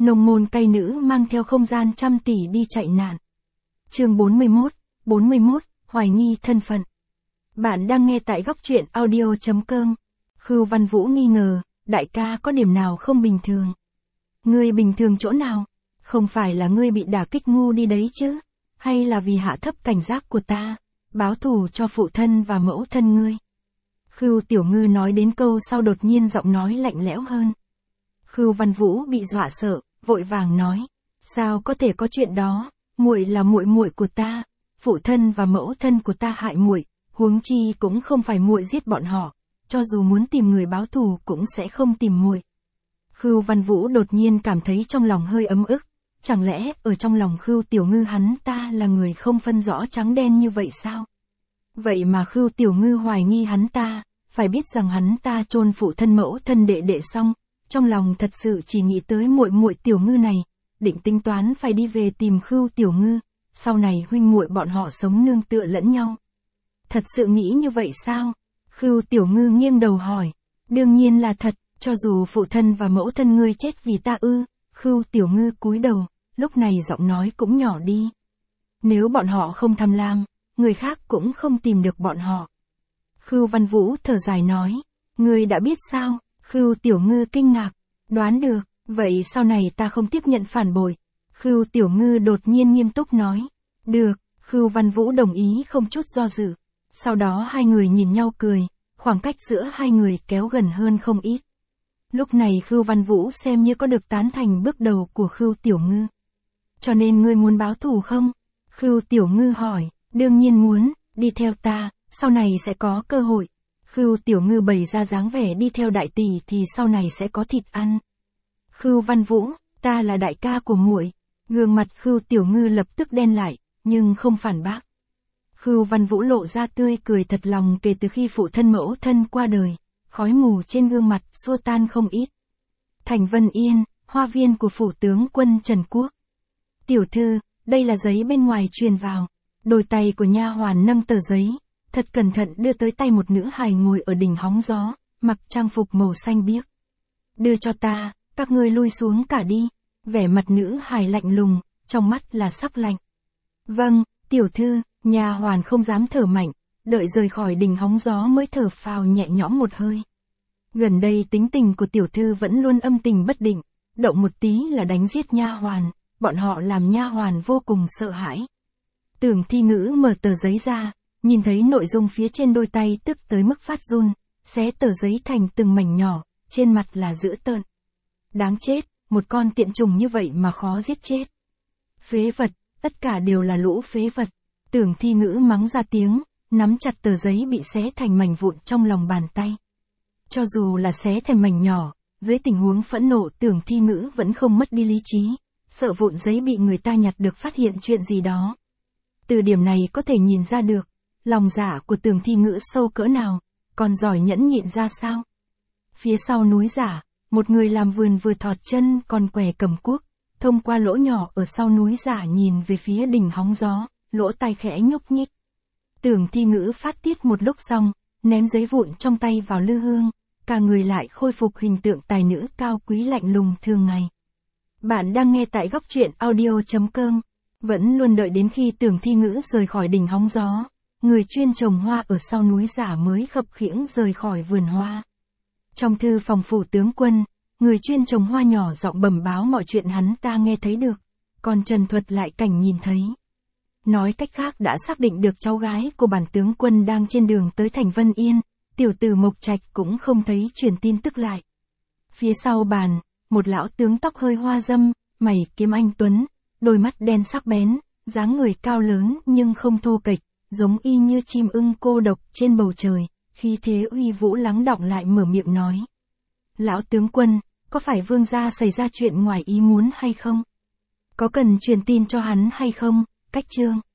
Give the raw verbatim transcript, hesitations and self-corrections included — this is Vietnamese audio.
Nông môn cai nữ mang theo không gian trăm tỷ đi chạy nạn. Chương bốn mươi mốt, bốn mươi mốt, hoài nghi thân phận. Bạn đang nghe tại góc truyện audio chấm com. Khưu Văn Vũ nghi ngờ, đại ca có điểm nào không bình thường? Ngươi bình thường chỗ nào? Không phải là ngươi bị đả kích ngu đi đấy chứ? Hay là vì hạ thấp cảnh giác của ta, báo thù cho phụ thân và mẫu thân ngươi? Khưu Tiểu Ngư nói đến câu sau đột nhiên giọng nói lạnh lẽo hơn. Khưu Văn Vũ bị dọa sợ, vội vàng nói, sao có thể có chuyện đó, muội là muội muội của ta, phụ thân và mẫu thân của ta hại muội, huống chi cũng không phải muội giết bọn họ, cho dù muốn tìm người báo thù cũng sẽ không tìm muội. Khưu Văn Vũ đột nhiên cảm thấy trong lòng hơi ấm ức, chẳng lẽ ở trong lòng Khưu Tiểu Ngư hắn ta là người không phân rõ trắng đen như vậy sao? Vậy mà Khưu Tiểu Ngư hoài nghi hắn ta, phải biết rằng hắn ta chôn phụ thân mẫu thân đệ đệ xong, trong lòng thật sự chỉ nghĩ tới muội muội Tiểu Ngư này, định tính toán phải đi về tìm Khưu Tiểu Ngư, sau này huynh muội bọn họ sống nương tựa lẫn nhau. Thật sự nghĩ như vậy sao? Khưu Tiểu Ngư nghiêng đầu hỏi. Đương nhiên là thật, cho dù phụ thân và mẫu thân ngươi chết vì ta ư? Khưu Tiểu Ngư cúi đầu, lúc này giọng nói cũng nhỏ đi. Nếu bọn họ không tham lam, người khác cũng không tìm được bọn họ. Khưu Văn Vũ thở dài nói, ngươi đã biết sao? Khưu Tiểu Ngư kinh ngạc, đoán được, vậy sau này ta không tiếp nhận phản bội. Khưu Tiểu Ngư đột nhiên nghiêm túc nói, được, Khưu Văn Vũ đồng ý không chút do dự. Sau đó hai người nhìn nhau cười, khoảng cách giữa hai người kéo gần hơn không ít. Lúc này Khưu Văn Vũ xem như có được tán thành bước đầu của Khưu Tiểu Ngư. Cho nên ngươi muốn báo thù không? Khưu Tiểu Ngư hỏi, đương nhiên muốn, đi theo ta, sau này sẽ có cơ hội. Khưu Tiểu Ngư bày ra dáng vẻ đi theo đại tỷ thì sau này sẽ có thịt ăn. Khưu Văn Vũ, ta là đại ca của muội. Gương mặt Khưu Tiểu Ngư lập tức đen lại, nhưng không phản bác. Khưu Văn Vũ lộ ra tươi cười thật lòng kể từ khi phụ thân mẫu thân qua đời, khói mù trên gương mặt xua tan không ít. Thành Vân Yên, hoa viên của phủ tướng quân Trần Quốc. Tiểu thư, đây là giấy bên ngoài truyền vào. Đôi tay của nha hoàn nâng tờ giấy, thật cẩn thận đưa tới tay một nữ hài ngồi ở đỉnh hóng gió, mặc trang phục màu xanh biếc. Đưa cho ta, các ngươi lui xuống cả đi. Vẻ mặt nữ hài lạnh lùng, trong mắt là sắc lạnh. Vâng, tiểu thư. Nha hoàn không dám thở mạnh, đợi rời khỏi đỉnh hóng gió mới thở phào nhẹ nhõm một hơi. Gần đây tính tình của tiểu thư vẫn luôn âm tình bất định, động một tí là đánh giết nha hoàn, bọn họ làm nha hoàn vô cùng sợ hãi. Tưởng Thi Ngữ mở tờ giấy ra, nhìn thấy nội dung phía trên đôi tay tức tới mức phát run, xé tờ giấy thành từng mảnh nhỏ, trên mặt là dữ tợn. Đáng chết, một con tiện trùng như vậy mà khó giết chết. Phế vật, tất cả đều là lũ phế vật. Tưởng Thi Ngữ mắng ra tiếng, nắm chặt tờ giấy bị xé thành mảnh vụn trong lòng bàn tay. Cho dù là xé thành mảnh nhỏ, dưới tình huống phẫn nộ Tưởng Thi Ngữ vẫn không mất đi lý trí, sợ vụn giấy bị người ta nhặt được phát hiện chuyện gì đó. Từ điểm này có thể nhìn ra được, lòng dạ của Tưởng Thi Ngữ sâu cỡ nào, còn giỏi nhẫn nhịn ra sao. Phía sau núi giả, một người làm vườn vừa thọt chân còn què cầm cuốc, thông qua lỗ nhỏ ở sau núi giả nhìn về phía đỉnh hóng gió. Lỗ tai khẽ nhúc nhích. Tưởng Thi Ngữ phát tiết một lúc xong, ném giấy vụn trong tay vào lư hương, cả người lại khôi phục hình tượng tài nữ cao quý lạnh lùng thường ngày. Bạn đang nghe tại góc truyện audio chấm com. Vẫn luôn đợi đến khi Tưởng Thi Ngữ rời khỏi đỉnh hóng gió, người chuyên trồng hoa ở sau núi giả mới khập khiễng rời khỏi vườn hoa. Trong thư phòng phủ tướng quân, người chuyên trồng hoa nhỏ giọng bẩm báo mọi chuyện hắn ta nghe thấy được, còn Trần thuật lại cảnh nhìn thấy. Nói cách khác đã xác định được cháu gái của bản tướng quân đang trên đường tới thành Vân Yên, tiểu tử Mộc Trạch cũng không thấy truyền tin tức lại. Phía sau bàn, một lão tướng tóc hơi hoa râm, mày kiếm anh tuấn, đôi mắt đen sắc bén, dáng người cao lớn nhưng không thô kệch, giống y như chim ưng cô độc trên bầu trời, khi thế uy vũ lắng đọng lại mở miệng nói. Lão tướng quân, có phải vương gia xảy ra chuyện ngoài ý muốn hay không? Có cần truyền tin cho hắn hay không? Cách chương